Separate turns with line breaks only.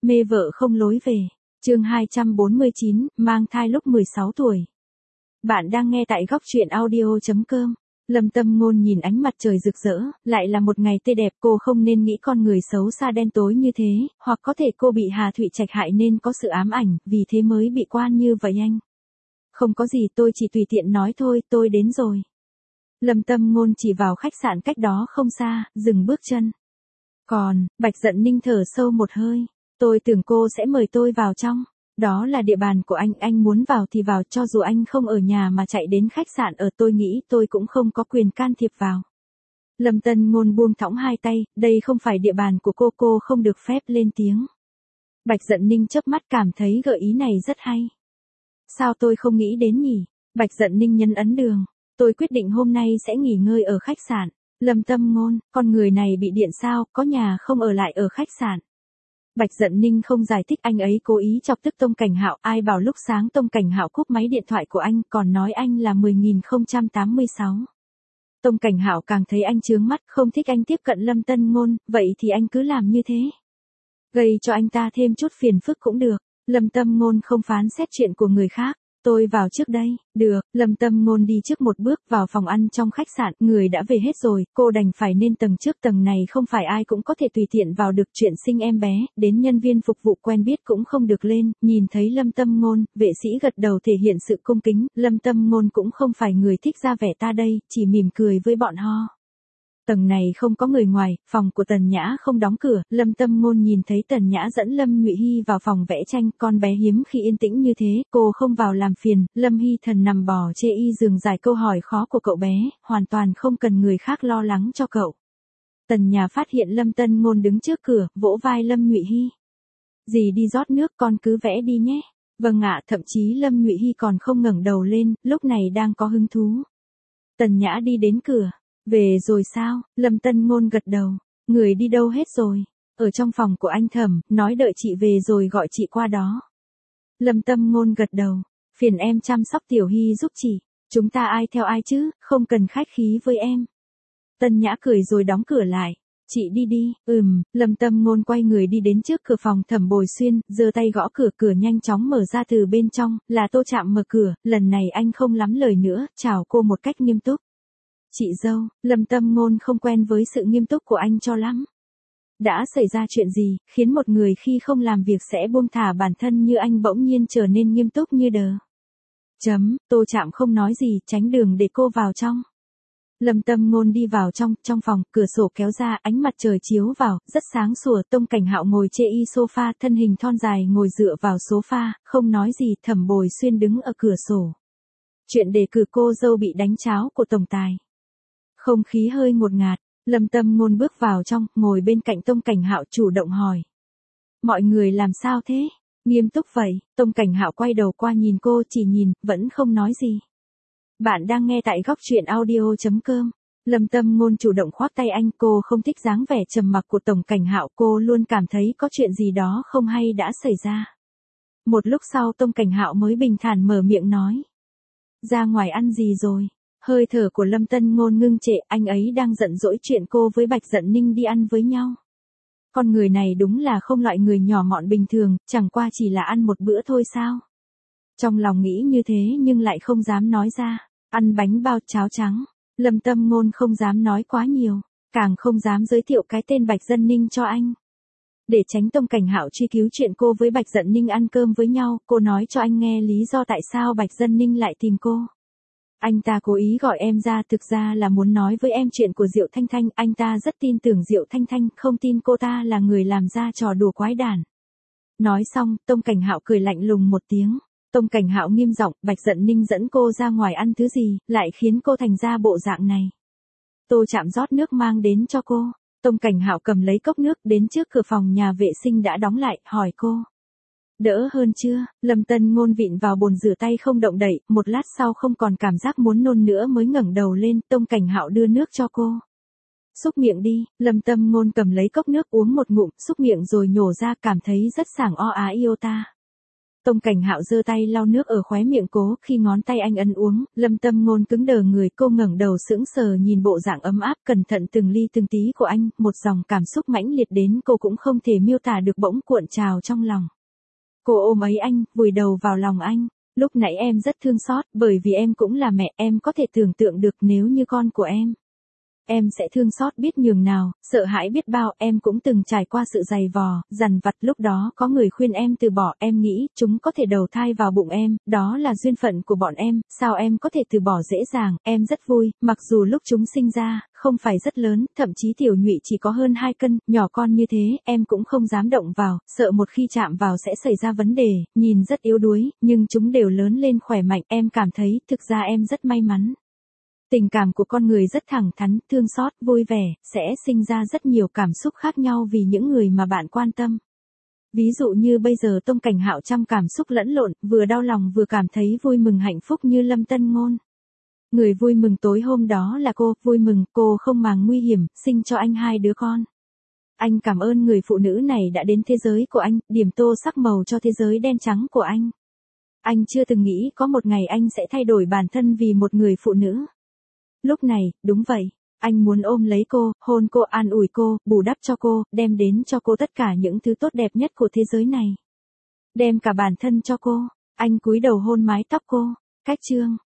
Mê vợ không lối về. Chương 249, mang thai lúc 16 tuổi. Bạn đang nghe tại góc truyện audio.com. Lâm Tâm Ngôn nhìn ánh mặt trời rực rỡ, lại là một ngày tươi đẹp, cô không nên nghĩ con người xấu xa đen tối như thế, hoặc có thể cô bị Hà Thụy Trạch hại nên có sự ám ảnh, vì thế mới bị quan như vậy anh. Không có gì, tôi chỉ tùy tiện nói thôi, tôi đến rồi. Lâm Tâm Ngôn chỉ vào khách sạn cách đó không xa, dừng bước chân. Còn, Bạch Dận Ninh thở sâu một hơi. Tôi tưởng cô sẽ mời tôi vào trong. Đó là địa bàn của anh muốn vào thì vào, cho dù anh không ở nhà mà chạy đến khách sạn ở, tôi nghĩ tôi cũng không có quyền can thiệp vào. Lâm Tân Ngôn buông thõng hai tay, đây không phải địa bàn của cô không được phép lên tiếng. Bạch Dận Ninh chớp mắt cảm thấy gợi ý này rất hay. Sao tôi không nghĩ đến nhỉ? Bạch Dận Ninh nhấn ấn đường. Tôi quyết định hôm nay sẽ nghỉ ngơi ở khách sạn. Lâm Tâm Ngôn, con người này bị điện sao, có nhà không ở lại ở khách sạn. Bạch Dận Ninh không giải thích, anh ấy cố ý chọc tức Tông Cảnh Hạo, ai bảo lúc sáng Tông Cảnh Hạo cúp máy điện thoại của anh, còn nói anh là 10.086. Tông Cảnh Hạo càng thấy anh chướng mắt, không thích anh tiếp cận Lâm Tân Ngôn, vậy thì anh cứ làm như thế. Gây cho anh ta thêm chút phiền phức cũng được. Lâm Tâm Ngôn không phán xét chuyện của người khác. Tôi vào trước đây, được, Lâm Tâm Ngôn đi trước một bước vào phòng ăn trong khách sạn, người đã về hết rồi, cô đành phải lên tầng trước, tầng này không phải ai cũng có thể tùy tiện vào được, chuyện sinh em bé, đến nhân viên phục vụ quen biết cũng không được lên, nhìn thấy Lâm Tâm Ngôn, vệ sĩ gật đầu thể hiện sự cung kính, Lâm Tâm Ngôn cũng không phải người thích ra vẻ ta đây, chỉ mỉm cười với bọn họ. Tầng này không có người ngoài, phòng của Tần Nhã không đóng cửa, Lâm Tâm Ngôn nhìn thấy Tần Nhã dẫn Lâm Nhụy Hy vào phòng vẽ tranh, con bé hiếm khi yên tĩnh như thế, cô không vào làm phiền, Lâm Hy Thần nằm bò chê y giường giải câu hỏi khó của cậu bé, hoàn toàn không cần người khác lo lắng cho cậu. Tần Nhã phát hiện Lâm Tân Ngôn đứng trước cửa, vỗ vai Lâm Nhụy Hy. Dì đi rót nước, con cứ vẽ đi nhé. Vâng ạ, thậm chí Lâm Nhụy Hy còn không ngẩng đầu lên, lúc này đang có hứng thú. Tần Nhã đi đến cửa. Về rồi sao? Lâm Tân Ngôn gật đầu. Người đi đâu hết rồi? Ở trong phòng của anh Thẩm, nói đợi chị về rồi gọi chị qua đó. Lâm Tâm Ngôn gật đầu. Phiền em chăm sóc Tiểu Hy giúp chị. Chúng ta ai theo ai chứ, không cần khách khí với em. Tân Nhã cười rồi đóng cửa lại. Chị đi đi. Lâm Tâm Ngôn quay người đi đến trước cửa phòng Thẩm Bồi Xuyên, giơ tay gõ cửa, cửa nhanh chóng mở ra từ bên trong, là Tô Trạm mở cửa, lần này anh không lắm lời nữa, chào cô một cách nghiêm túc. Chị dâu, Lâm Tâm Ngôn không quen với sự nghiêm túc của anh cho lắm. Đã xảy ra chuyện gì, khiến một người khi không làm việc sẽ buông thả bản thân như anh bỗng nhiên trở nên nghiêm túc như đờ. Tô Trạm không nói gì, tránh đường để cô vào trong. Lâm Tâm Ngôn đi vào trong phòng, cửa sổ kéo ra, ánh mặt trời chiếu vào, rất sáng sủa, Tông Cảnh Hạo ngồi chê y sofa, thân hình thon dài ngồi dựa vào sofa, không nói gì, Thẩm Bồi Xuyên đứng ở cửa sổ. Chuyện đề cử cô dâu bị đánh cháo của tổng tài. Không khí hơi ngột ngạt, Lâm Tâm Ngôn bước vào trong, ngồi bên cạnh Tông Cảnh Hạo chủ động hỏi. Mọi người làm sao thế? Nghiêm túc vậy, Tông Cảnh Hạo quay đầu qua nhìn cô, chỉ nhìn, vẫn không nói gì. Bạn đang nghe tại góc truyện audio.com. Lâm Tâm Ngôn chủ động khoác tay anh, cô không thích dáng vẻ trầm mặc của Tông Cảnh Hạo, cô luôn cảm thấy có chuyện gì đó không hay đã xảy ra. Một lúc sau Tông Cảnh Hạo mới bình thản mở miệng nói. Ra ngoài ăn gì rồi? Hơi thở của Lâm Tân Ngôn ngưng trệ, anh ấy đang giận dỗi chuyện cô với Bạch Dận Ninh đi ăn với nhau. Con người này đúng là không loại người nhỏ mọn bình thường, chẳng qua chỉ là ăn một bữa thôi sao? Trong lòng nghĩ như thế nhưng lại không dám nói ra. Ăn bánh bao cháo trắng. Lâm Tâm Ngôn không dám nói quá nhiều, càng không dám giới thiệu cái tên Bạch Dận Ninh cho anh. Để tránh Tông Cảnh Hạo truy cứu chuyện cô với Bạch Dận Ninh ăn cơm với nhau, cô nói cho anh nghe lý do tại sao Bạch Dận Ninh lại tìm cô. Anh ta cố ý gọi em ra, thực ra là muốn nói với em chuyện của Diệu Thanh Thanh, anh ta rất tin tưởng Diệu Thanh Thanh, không tin cô ta là người làm ra trò đùa quái đản. Nói xong, Tông Cảnh Hạo cười lạnh lùng một tiếng. Tông Cảnh Hạo nghiêm giọng, Bạch Dận Ninh dẫn cô ra ngoài ăn thứ gì, lại khiến cô thành ra bộ dạng này. Tô Trạm rót nước mang đến cho cô. Tông Cảnh Hạo cầm lấy cốc nước, đến trước cửa phòng nhà vệ sinh đã đóng lại, hỏi cô. Đỡ hơn chưa? Lâm Tân Ngôn vịn vào bồn rửa tay không động đậy, một lát sau không còn cảm giác muốn nôn nữa mới ngẩng đầu lên, Tông Cảnh Hạo đưa nước cho cô. Xúc miệng đi, Lâm Tâm Ngôn cầm lấy cốc nước uống một ngụm, xúc miệng rồi nhổ ra, cảm thấy rất sảng o á iota. Tông Cảnh Hạo giơ tay lau nước ở khóe miệng cô, khi ngón tay anh ấn uống, Lâm Tâm Ngôn cứng đờ người, cô ngẩng đầu sững sờ nhìn bộ dạng ấm áp cẩn thận từng ly từng tí của anh, một dòng cảm xúc mãnh liệt đến cô cũng không thể miêu tả được bỗng cuộn trào trong lòng. Cô ôm lấy anh, vùi đầu vào lòng anh. Lúc nãy em rất thương xót, bởi vì em cũng là mẹ, em có thể tưởng tượng được nếu như con của em sẽ thương xót biết nhường nào, sợ hãi biết bao, em cũng từng trải qua sự dày vò, dằn vặt, lúc đó có người khuyên em từ bỏ, em nghĩ, chúng có thể đầu thai vào bụng em, đó là duyên phận của bọn em, sao em có thể từ bỏ dễ dàng, em rất vui, mặc dù lúc chúng sinh ra, không phải rất lớn, thậm chí tiểu nhụy chỉ có hơn 2 cân, nhỏ con như thế, em cũng không dám động vào, sợ một khi chạm vào sẽ xảy ra vấn đề, nhìn rất yếu đuối, nhưng chúng đều lớn lên khỏe mạnh, em cảm thấy, thực ra em rất may mắn. Tình cảm của con người rất thẳng thắn, thương xót, vui vẻ, sẽ sinh ra rất nhiều cảm xúc khác nhau vì những người mà bạn quan tâm. Ví dụ như bây giờ Tông Cảnh Hạo trăm cảm xúc lẫn lộn, vừa đau lòng vừa cảm thấy vui mừng hạnh phúc như Lâm Tân Ngôn. Người vui mừng tối hôm đó là cô, vui mừng cô không màng nguy hiểm, sinh cho anh 2 đứa con. Anh cảm ơn người phụ nữ này đã đến thế giới của anh, điểm tô sắc màu cho thế giới đen trắng của anh. Anh chưa từng nghĩ có một ngày anh sẽ thay đổi bản thân vì một người phụ nữ. Lúc này, đúng vậy, anh muốn ôm lấy cô, hôn cô, an ủi cô, bù đắp cho cô, đem đến cho cô tất cả những thứ tốt đẹp nhất của thế giới này. Đem cả bản thân cho cô, anh cúi đầu hôn mái tóc cô. Cách chương